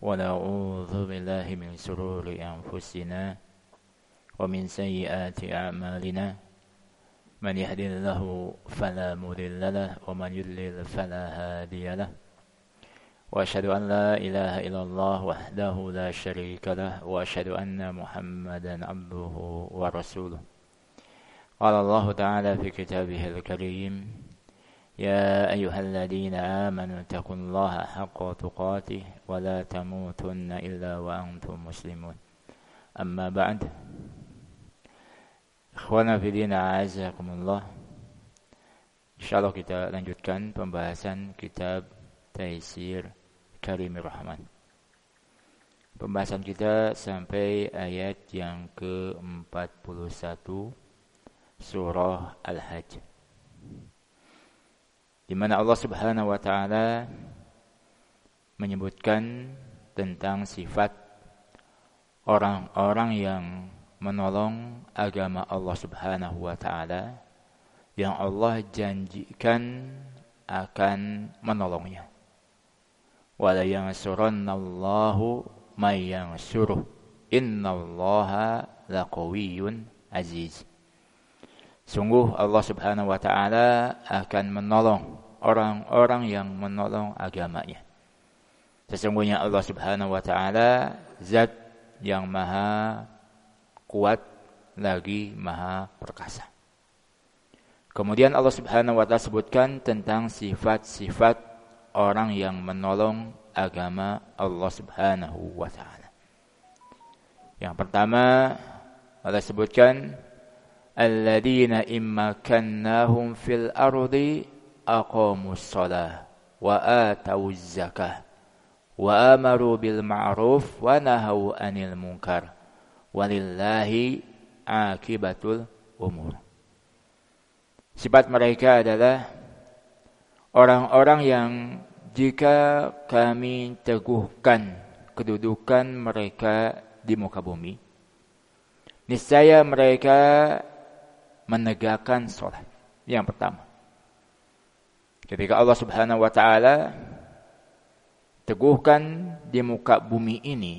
ونعوذ بالله من شرور أنفسنا ومن سيئات أعمالنا من يهد الله فلا مضل له ومن يضلل فلا هادي له وأشهد أن لا إله إلا الله وحده لا شريك له وأشهد أن محمدا عبده ورسوله قال الله تعالى في كتابه الكريم يا أيها الذين آمنوا اتقوا الله حق تقاته ولا تموتن إلا وأنتم مسلمون أما بعد Ikhwana fillah a'azakumullah. Insyaallah kita lanjutkan pembahasan kitab Taisir Karimir Rahman. Pembahasan kita sampai ayat yang ke-41 surah Al-Hajj, di mana Allah Subhanahu wa taala menyebutkan tentang sifat orang-orang yang menolong agama Allah Subhanahu wa taala, yang Allah janjikan akan menolongnya. Wala yansurannallahu may yansuruh innallaha laqawiyyun aziz. Sungguh Allah Subhanahu wa taala akan menolong orang-orang yang menolong agamanya. Sesungguhnya Allah Subhanahu wa taala zat yang maha kuat lagi maha perkasa. Kemudian Allah Subhanahu wa taala sebutkan tentang sifat-sifat orang yang menolong agama Allah Subhanahu wa taala. Yang pertama Allah sebutkan alladzina immakannahum fil ardi aqamus shalah wa atawuz zakah wa amaru bil ma'ruf wa nahaw 'anil munkar walillahi akibatul umur. Sifat mereka adalah orang-orang yang jika kami teguhkan kedudukan mereka di muka bumi, niscaya mereka menegakkan salat. Yang pertama, ketika Allah Subhanahu wa taala teguhkan di muka bumi ini,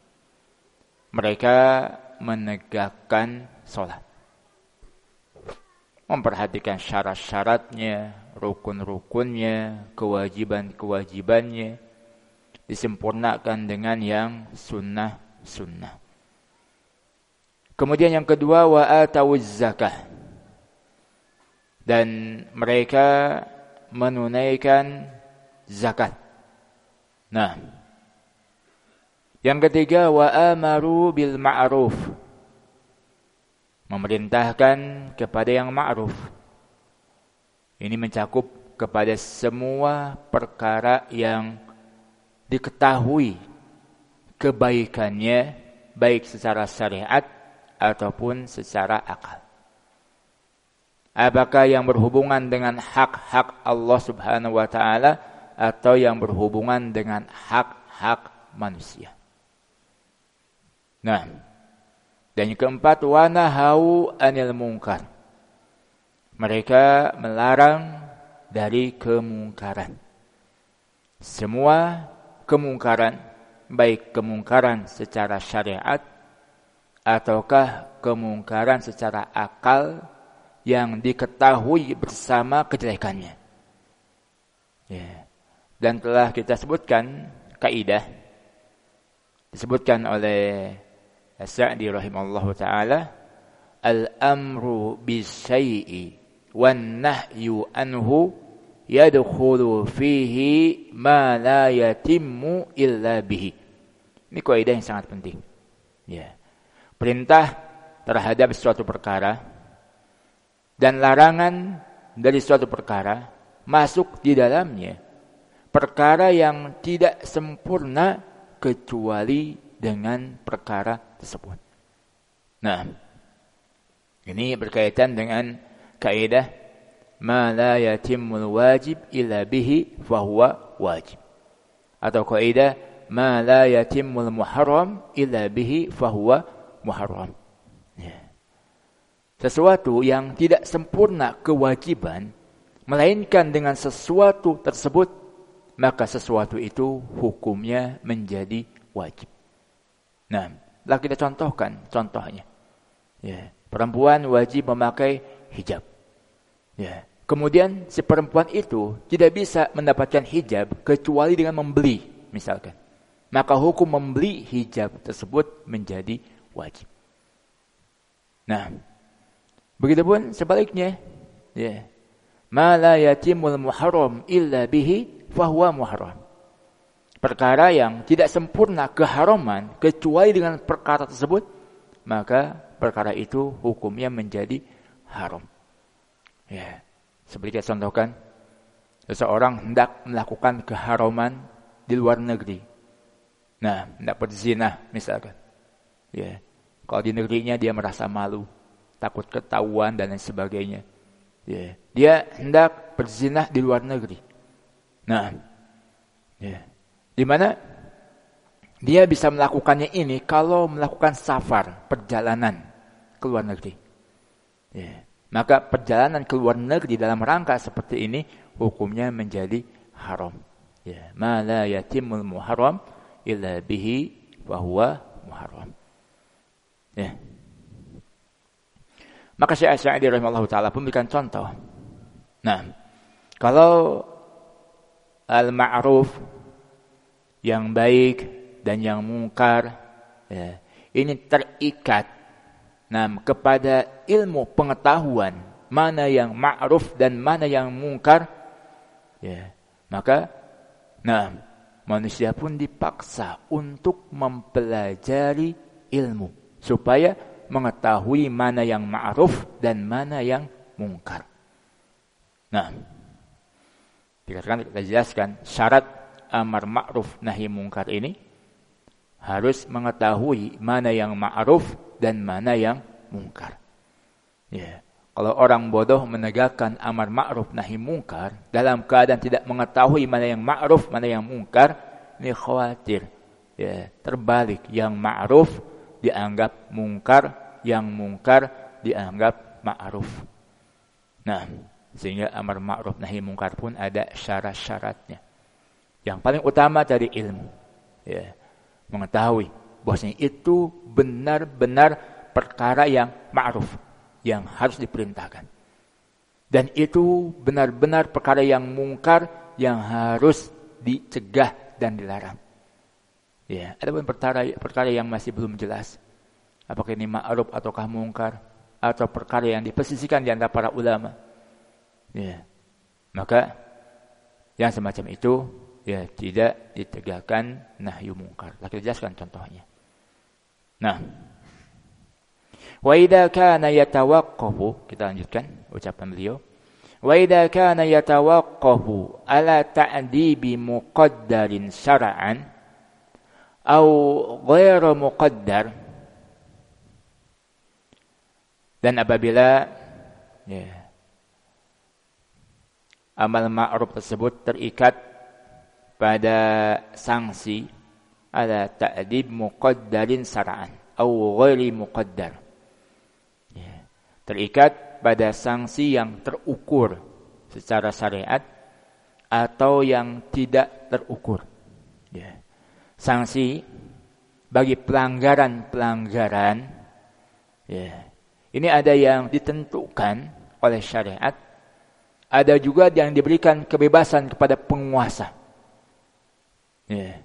mereka menegakkan salat, memperhatikan syarat-syaratnya, rukun-rukunnya, kewajiban-kewajibannya, disempurnakan dengan yang sunnah-sunnah. Kemudian yang kedua, wa atawuz zakah, dan mereka menunaikan zakat. Nah, yang ketiga, wa amaru bil ma'ruf, memerintahkan kepada yang ma'ruf. Ini mencakup kepada semua perkara yang diketahui kebaikannya, baik secara syariat ataupun secara akal. Apakah yang berhubungan dengan hak-hak Allah Subhanahu wa taala atau yang berhubungan dengan hak-hak manusia. Nah, dan yang keempat, wa nahau 'anil munkar, mereka melarang dari kemungkaran. Semua kemungkaran, baik kemungkaran secara syariat ataukah kemungkaran secara akal yang diketahui bersama kejelekannya. Ya. Dan telah kita sebutkan kaidah disebutkan oleh As-Sa'di rahimahullahu ta'ala, al-amru bisyai'i wan nahyu anhu yadkhulu fihi ma la yatimmu illa bihi. Ini kaidah yang sangat penting. Ya. Perintah terhadap suatu perkara dan larangan dari suatu perkara masuk di dalamnya perkara yang tidak sempurna kecuali dengan perkara tersebut. Nah, ini berkaitan dengan kaidah ma la yatimmul wajib illa bihi fahuwa wajib, atau kaidah ma la yatimmul muharram illa bihi fahuwa muharram. Ya. Sesuatu yang tidak sempurna kewajiban melainkan dengan sesuatu tersebut maka sesuatu itu hukumnya menjadi wajib. Nah, lah kita contohkan contohnya. Ya, perempuan wajib memakai hijab. Ya, kemudian si perempuan itu tidak bisa mendapatkan hijab kecuali dengan membeli, misalkan. Maka hukum membeli hijab tersebut menjadi wajib. Nah, begitupun sebaliknya. Ya. Ma la yatimul muharram illa bihi fahuwa muharram. Perkara yang tidak sempurna keharaman kecuali dengan perkara tersebut, maka perkara itu hukumnya menjadi haram. Ya, seperti kita contohkan, seseorang hendak melakukan keharaman di luar negeri. Nah, hendak berzina misalkan. Ya, kalau di negerinya dia merasa malu, takut ketahuan dan lain sebagainya. Ya, dia hendak berzina di luar negeri. Nah, ya, di mana dia bisa melakukannya ini kalau melakukan safar, perjalanan ke luar negeri. Ya, maka perjalanan ke luar negeri dalam rangka seperti ini hukumnya menjadi haram. Ya, ma la yatimul muharram illa bihi wa huwa muharram. Ya. Maka Syekh As-Sa'di rahimahullah ta'ala pun memberikan contoh. Nah, kalau al-ma'ruf yang baik dan yang mungkar, ya, ini terikat kepada ilmu pengetahuan mana yang ma'ruf dan mana yang mungkar, ya, maka manusia pun dipaksa untuk mempelajari ilmu supaya mengetahui mana yang ma'ruf dan mana yang mungkar. Nah, kita jelaskan syarat amar ma'ruf nahi mungkar ini harus mengetahui mana yang ma'ruf dan mana yang mungkar. Ya, kalau orang bodoh menegakkan amar ma'ruf nahi mungkar dalam keadaan tidak mengetahui mana yang ma'ruf, mana yang mungkar, ini khawatir. Ya, terbalik, yang ma'ruf dianggap mungkar, yang mungkar dianggap ma'ruf. Nah, sehingga amar ma'ruf nahi mungkar pun ada syarat-syaratnya. Yang paling utama dari ilmu, ya, mengetahui bahwasanya itu benar-benar perkara yang ma'ruf, yang harus diperintahkan. Dan itu benar-benar perkara yang mungkar, yang harus dicegah dan dilarang. Ya, ada pun perkara yang masih belum jelas. Apakah ini ma'ruf ataukah mungkar, atau perkara yang dipersisikan di antara para ulama. Ya, maka yang semacam itu ya tidak ditegakkan nahyu mungkar. Kita jelaskan contohnya. Nah, wa idza kana yatawaqqafu, kita lanjutkan ucapan beliau. Wa idza kana yatawaqqafu ala ta'dibi muqaddarin syar'an aw ghairu muqaddar, dan apabila ya, amal ma'ruf tersebut terikat pada sanksi ada ta'dib muqaddarin syar'an atau ghairi muqaddar, ya, terikat pada sanksi yang terukur secara syariat atau yang tidak terukur, ya. Sanksi bagi pelanggaran-pelanggaran, ya, ini ada yang ditentukan oleh syariat, ada juga yang diberikan kebebasan kepada penguasa. Ya.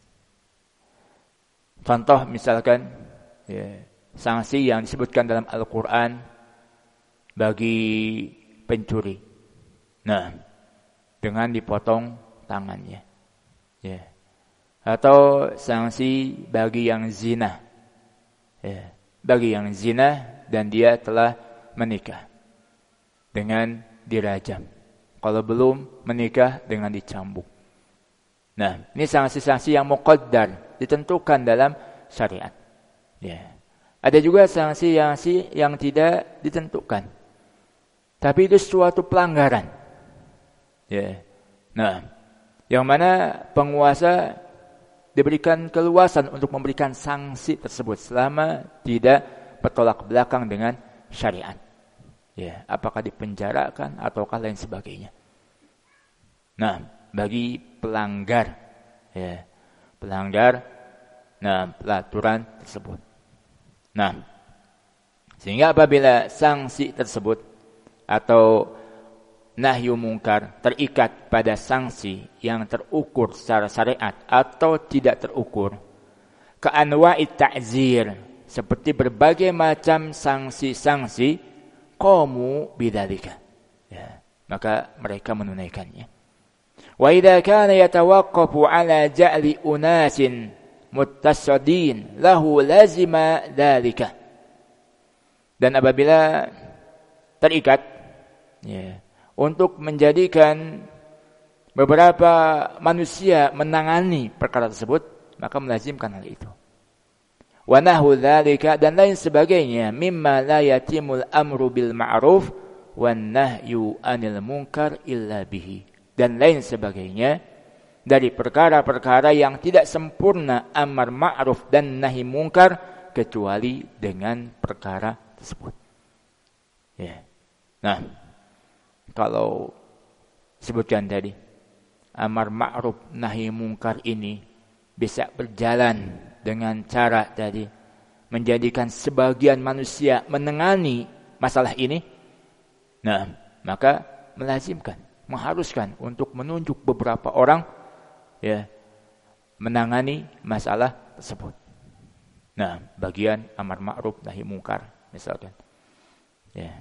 Contoh misalkan, ya, sanksi yang disebutkan dalam Al-Quran bagi pencuri. Nah, dengan dipotong tangannya. Ya. Atau sanksi bagi yang zina. Ya. Bagi yang zina dan dia telah menikah, dengan dirajam. Kalau belum menikah, dengan dicambuk. Nah, ini sanksi-sanksi yang muqaddar, ditentukan dalam syariat. Ya. Ada juga sanksi-sanksi yang tidak ditentukan, tapi itu suatu pelanggaran. Ya. Nah, yang mana penguasa diberikan keluasan untuk memberikan sanksi tersebut selama tidak bertolak belakang dengan syariat. Ya, apakah dipenjarakan ataukah lain sebagainya. Nah, bagi pelanggar, ya, pelanggar peraturan tersebut. Nah, sehingga apabila sanksi tersebut atau nahyu mungkar terikat pada sanksi yang terukur secara syariat atau tidak terukur, ka'anwa'it ta'zir, seperti berbagai macam sanksi-sanksi, qamu bidzalika, ya, maka mereka menunaikannya. Wa idza kana yatawaqqafu ala ja'li unasin muttasadin lahu lazima dzalika, dan apabila terikat, ya, untuk menjadikan beberapa manusia menangani perkara tersebut, maka melazimkan hal itu. Wa nahu dzalika, dan lain sebagainya, mimma la yatimul amru bil ma'ruf wan nahyu anil munkar illa bihi, dan lain sebagainya dari perkara-perkara yang tidak sempurna amar ma'ruf dan nahi mungkar kecuali dengan perkara tersebut. Ya. Nah, kalau sebutkan tadi, amar ma'ruf nahi mungkar ini bisa berjalan dengan cara tadi menjadikan sebagian manusia menangani masalah ini. Nah, maka melazimkan, mengharuskan untuk menunjuk beberapa orang, ya, menangani masalah tersebut. Nah, bagian amar ma'ruf nahi mungkar misalkan. Ya.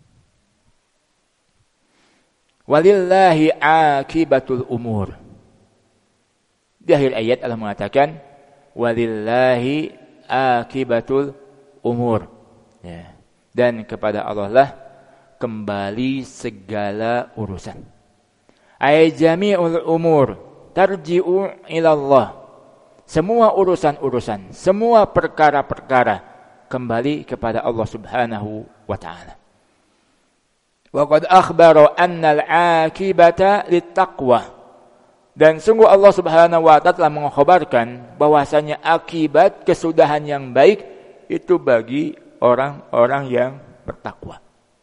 Walillahi akibatul umur. Di akhir ayat Allah mengatakan walillahi akibatul umur. Ya. Dan kepada Allah lah kembali segala urusan. Ay jami'ul umur tarji'u ilallah. Semua urusan-urusan, semua perkara-perkara kembali kepada Allah Subhanahu wa ta'ala. Wa qad akhbara anna al-'aqibata lit-taqwa. Dan sungguh Allah Subhanahu wa ta'ala telah mengkhabarkan bahwasanya akibat kesudahan yang baik itu bagi orang-orang yang bertakwa.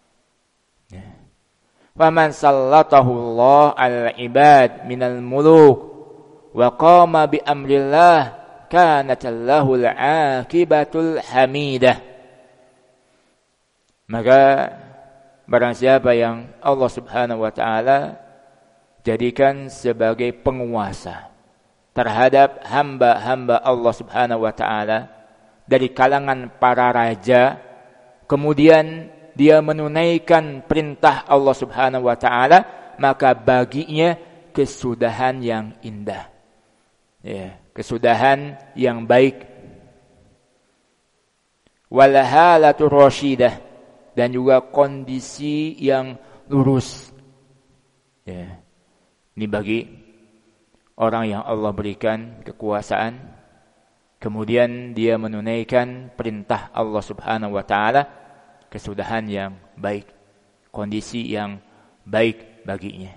Faman sallatahu Allah al-ibad minal muluk wa qama bi amrillah kanat lahu al-aqibatul hamidah. Maka barang siapa yang Allah Subhanahu wa ta'ala jadikan sebagai penguasa terhadap hamba-hamba Allah Subhanahu wa ta'ala dari kalangan para raja, kemudian dia menunaikan perintah Allah Subhanahu wa ta'ala, maka baginya kesudahan yang indah, ya, kesudahan yang baik. Walhalatu rasyidah, dan juga kondisi yang lurus, ya. Ini bagi orang yang Allah berikan kekuasaan, kemudian dia menunaikan perintah Allah Subhanahu wa ta'ala, kesudahan yang baik, kondisi yang baik baginya.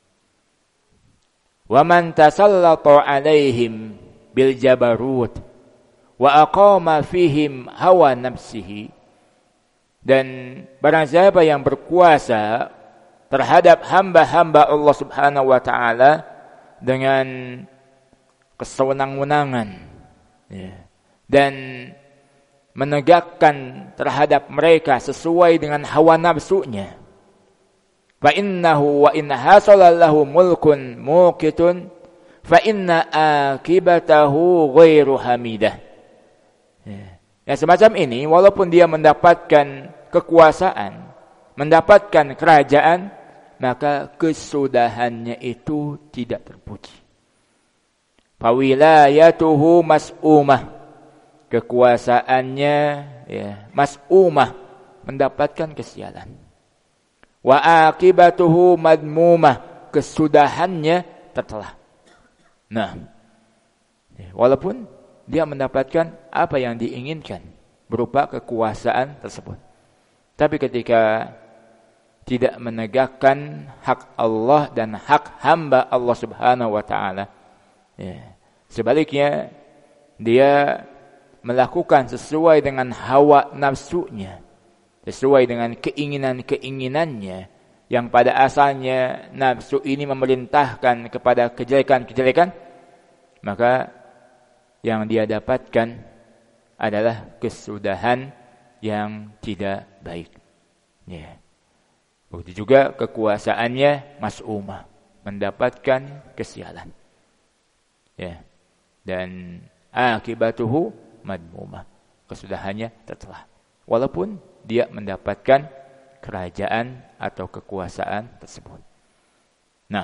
Wa man tasallata alaihim bil jabarut wa aqama fihim hawa nafsihi, dan barang siapa yang berkuasa terhadap hamba-hamba Allah Subhanahu wa ta'ala dengan kesewenang-wenangan, ya, dan menegakkan terhadap mereka sesuai dengan hawa nafsunya. Fa innahu wa in hasala lahu mulkun muqitun fa inna akibatahu ghairu hamidah. Ya, semacam ini, walaupun dia mendapatkan kekuasaan, mendapatkan kerajaan, maka kesudahannya itu tidak terpuji. Fa wilayatuhu mas'umah, kekuasaannya, ya, mas'umah, mendapatkan kesialan. Wa akibatuhu madmumah, kesudahannya tercela. Nah, walaupun dia mendapatkan apa yang diinginkan berupa kekuasaan tersebut, tapi ketika tidak menegakkan hak Allah dan hak hamba Allah Subhanahu wa ta'ala, ya, sebaliknya dia melakukan sesuai dengan hawa nafsunya, sesuai dengan keinginan-keinginannya, yang pada asalnya nafsu ini memerintahkan kepada kejelekan-kejelekan, maka yang dia dapatkan adalah kesudahan yang tidak baik. Ya. Begitu juga kekuasaannya mas'umah, mendapatkan kesialan. Ya. Dan akibatuhu madmumah, kesudahannya tercela. Walaupun dia mendapatkan kerajaan atau kekuasaan tersebut. Nah,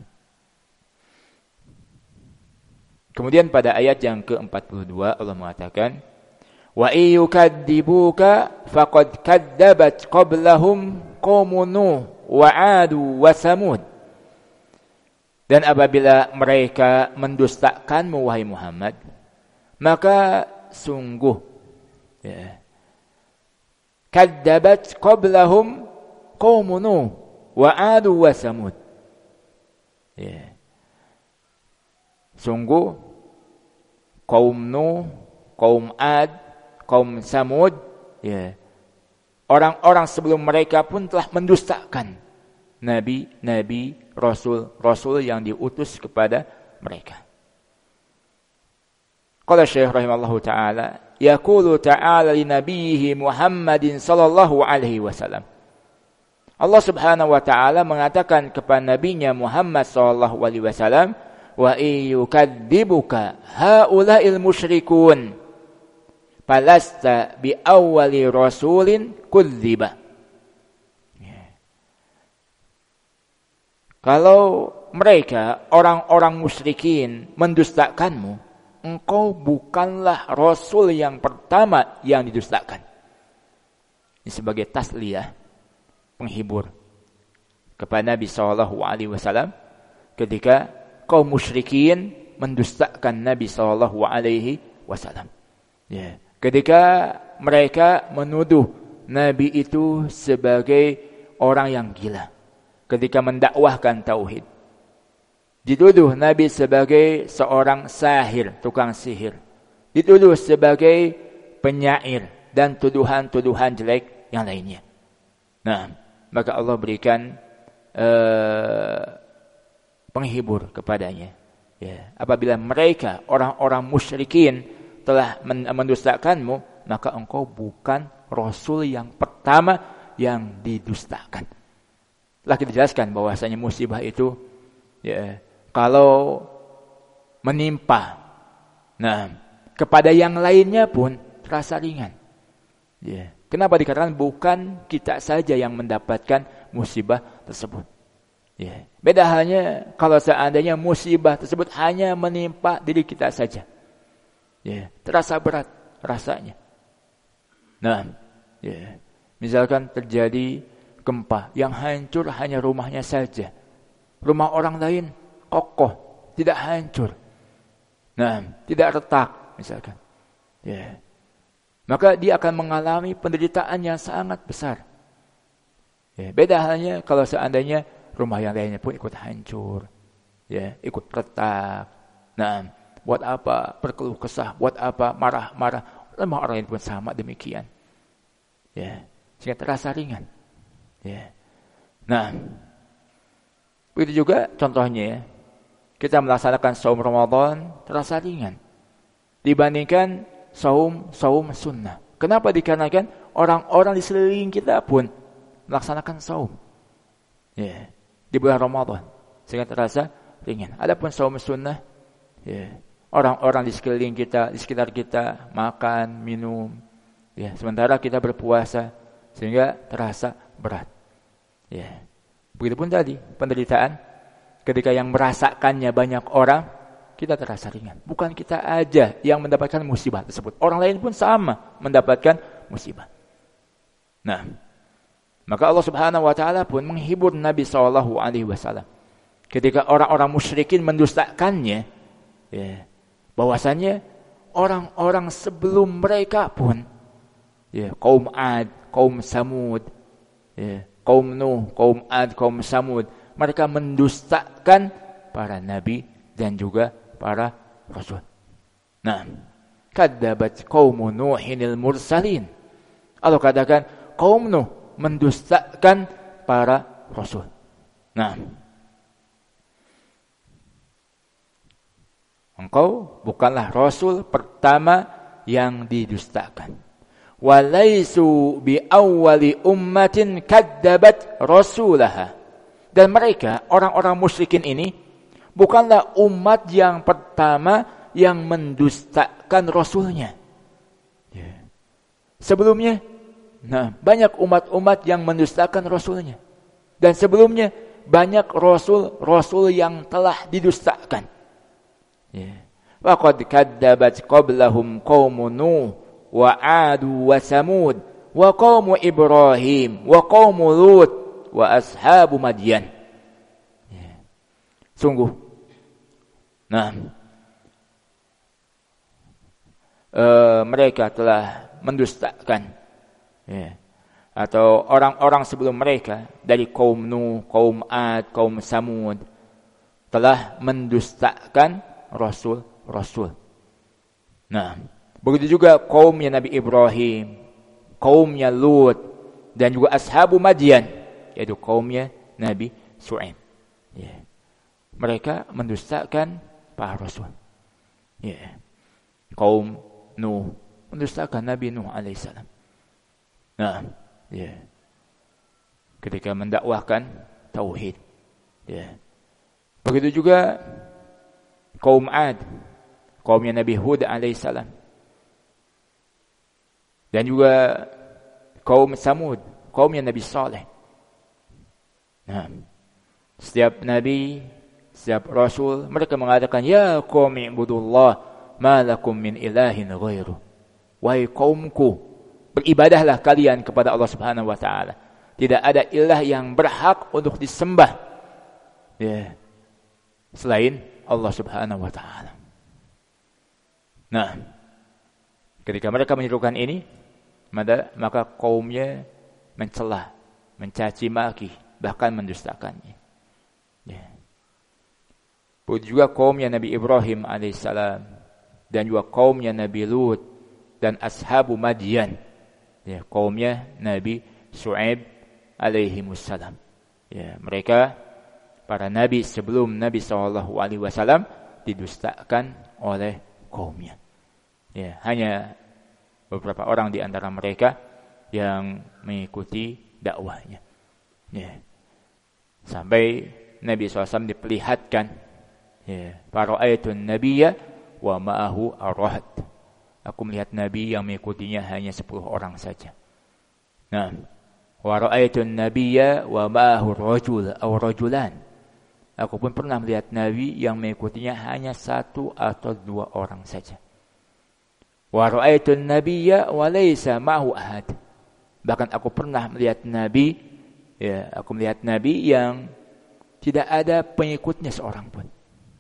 kemudian pada ayat yang ke-42 Allah mengatakan, wa iyukadzibuka faqad kadzabat qablahum qaumun nuh wa 'adu wa samud. Dan apabila mereka mendustakanmu wahai Muhammad, maka sungguh ya, kadzabat qablahum qaumun nuh wa 'adu wa samud. Ya. Sungguh kaum Nuh, kaum Ad, kaum Samud, ya. Orang-orang sebelum mereka pun telah mendustakan nabi-nabi, rasul-rasul yang diutus kepada mereka. Qala Syekh rahimallahu taala, yaqulu ta'ala li nabiyhi Muhammadin sallallahu alaihi wasallam. Allah Subhanahu wa taala mengatakan kepada nabinya Muhammad sallallahu alaihi wasallam, wa iyukadzibuka haula'il musyrikun falasta bi awwali rasulin kudziba. Kalau mereka orang-orang musyrikin mendustakanmu, engkau bukanlah rasul yang pertama yang didustakan. Ini sebagai tasliyah, penghibur kepada Nabi sallallahu alaihi wasallam ketika kaum musyrikin mendustakan Nabi sallallahu alaihi wasallam. Ya, ketika mereka menuduh Nabi itu sebagai orang yang gila ketika mendakwahkan tauhid. Dituduh Nabi sebagai seorang sahir, tukang sihir. Dituduh sebagai penyair dan tuduhan-tuduhan jelek yang lainnya. Nah, maka Allah berikan penghibur kepadanya. Ya, apabila mereka orang-orang musyrikin telah mendustakanmu, maka engkau bukan rasul yang pertama yang didustakan. Telah kita jelaskan bahwasanya musibah itu ya, kalau menimpa kepada yang lainnya pun terasa ringan. Ya. Kenapa dikatakan bukan kita saja yang mendapatkan musibah tersebut? Ya. Beda halnya kalau seandainya musibah tersebut hanya menimpa diri kita saja. Ya. Terasa berat rasanya. Ya. Misalkan terjadi gempa yang hancur hanya rumahnya saja. Rumah orang lain kokoh, tidak hancur. Tidak retak misalkan. Ya. Maka dia akan mengalami penderitaan yang sangat besar. Ya, beda halnya kalau seandainya rumah yang lainnya pun ikut hancur. Ya, ikut retak. Buat apa berkeluh kesah, buat apa marah-marah. Rumah orang lain pun sama demikian. Ya, sehingga terasa ringan. Ya. Begitu juga contohnya ya, kita melaksanakan saum Ramadan terasa ringan dibandingkan saum sunnah. Kenapa? Dikarenakan orang-orang di sekeliling kita pun melaksanakan saum ya, di bulan Ramadan sehingga terasa ringan. Adapun saum sunnah ya, orang-orang di sekeliling kita, di sekitar kita makan, minum ya, sementara kita berpuasa sehingga terasa berat. Ya. Begitupun tadi penderitaan ketika yang merasakannya banyak orang, kita terasa ringan. Bukan kita aja yang mendapatkan musibah tersebut. Orang lain pun sama mendapatkan musibah. Maka Allah Subhanahu wa taala pun menghibur Nabi sallallahu alaihi wasallam ketika orang-orang musyrikin mendustakannya, ya, bahwasanya orang-orang sebelum mereka pun ya, kaum Ad, kaum Samud, ya, kaum Nuh, kaum Ad, kaum Samud, mereka mendustakan para nabi dan juga para rasul. Kadzabat qaum Nuhinil mursalin. Allah katakan kaum Nuh mendustakan para rasul. Nah, engkau bukanlah rasul pertama yang didustakan. Walaisu bi awwali ummatin kadzabat rasulaha. Dan mereka, orang-orang musyrikin ini, bukanlah umat yang pertama yang mendustakan rasulnya. Sebelumnya, banyak umat-umat yang mendustakan rasulnya. Dan sebelumnya, banyak rasul-rasul yang telah didustakan. Waqad kadzabat qablahum qaumun Nuh wa 'adu wa Samud wa qaumu Ibrahim wa qaumu Lut wa ashabu Madyan. Sungguh. Mereka telah mendustakan atau orang-orang sebelum mereka dari kaum Nuh, kaum Ad, kaum Samud telah mendustakan rasul-rasul. Begitu juga kaumnya Nabi Ibrahim, kaumnya Lut, dan juga ashabu Madyan, yaitu kaumnya Nabi Shu'aib. Mereka mendustakan para rasul. Kaum Nuh mendustakan Nabi Nuh alaihissalam. Ketika mendakwahkan tauhid. Begitu juga kaum Ad, kaumnya Nabi Hud alaihissalam. Dan juga kaum Samud, kaumnya Nabi Saleh. Setiap nabi, setiap rasul, mereka mengatakan, ya qaumi ibudullah ma lakum min ilahin ghairu. Wahai kaumku, beribadahlah kalian kepada Allah Subhanahu wa taala. Tidak ada ilah yang berhak untuk disembah selain Allah Subhanahu wa taala. Ketika mereka menyerukan ini, maka kaumnya mencela, mencaci maki, bahkan mendustakannya. Begitu juga kaumnya Nabi Ibrahim alaihissalam, dan juga kaumnya Nabi Lut dan ashabu Madyan, kaumnya Nabi Shu'aib alaihimussalam. Mereka para nabi sebelum Nabi SAW didustakan oleh kaumnya. Hanya beberapa orang di antara mereka yang mengikuti dakwahnya. Sampai Nabi SAW diperlihatkan, fara'aitun nabiyya wa ma'ahu ar-rahd. Aku melihat Nabi yang mengikutinya hanya 10 orang saja. Wa ra'aitun nabiyya wa ma'ahu rajul aw rajulan. Aku pun pernah melihat Nabi yang mengikutinya hanya 1 atau 2 orang saja. Wa ra'aitun nabiyya wa laysa ma'ahu ahad. Bahkan aku pernah melihat Nabi, aku melihat Nabi yang tidak ada pengikutnya seorang pun.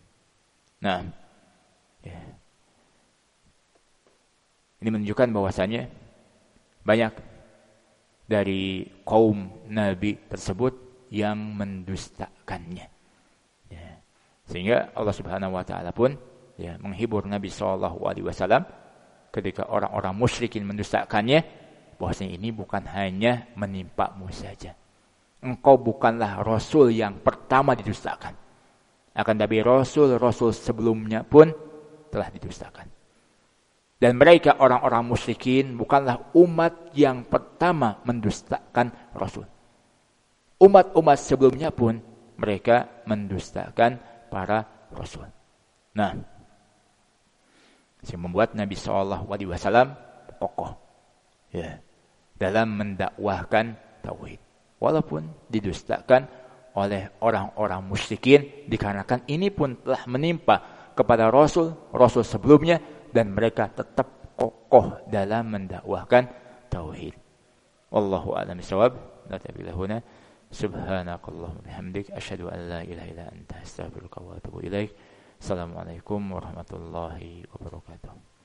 Ini menunjukkan bahwasanya banyak dari kaum Nabi tersebut yang mendustakannya. Sehingga Allah Subhanahu wa taala pun menghibur Nabi SAW ketika orang-orang musyrikin mendustakannya, bahwasanya ini bukan hanya menimpamu saja. Engkau bukanlah rasul yang pertama didustakan. Akan tapi rasul-rasul sebelumnya pun telah didustakan. Dan mereka orang-orang musyrikin bukanlah umat yang pertama mendustakan rasul. Umat-umat sebelumnya pun mereka mendustakan para rasul. Yang membuat Nabi SAW kokoh dalam mendakwahkan tauhid, walaupun didustakan oleh orang-orang musyrikin, dikarenakan ini pun telah menimpa kepada rasul sebelumnya, dan mereka tetap kokoh dalam mendakwahkan tauhid. Wallahu a'lam bishawab. Natabillahuna subhanakallahumma bihamdik asyhadu an la ilaha illa anta astaghfiruka wa atubu ilaik. Assalamualaikum warahmatullahi wabarakatuh.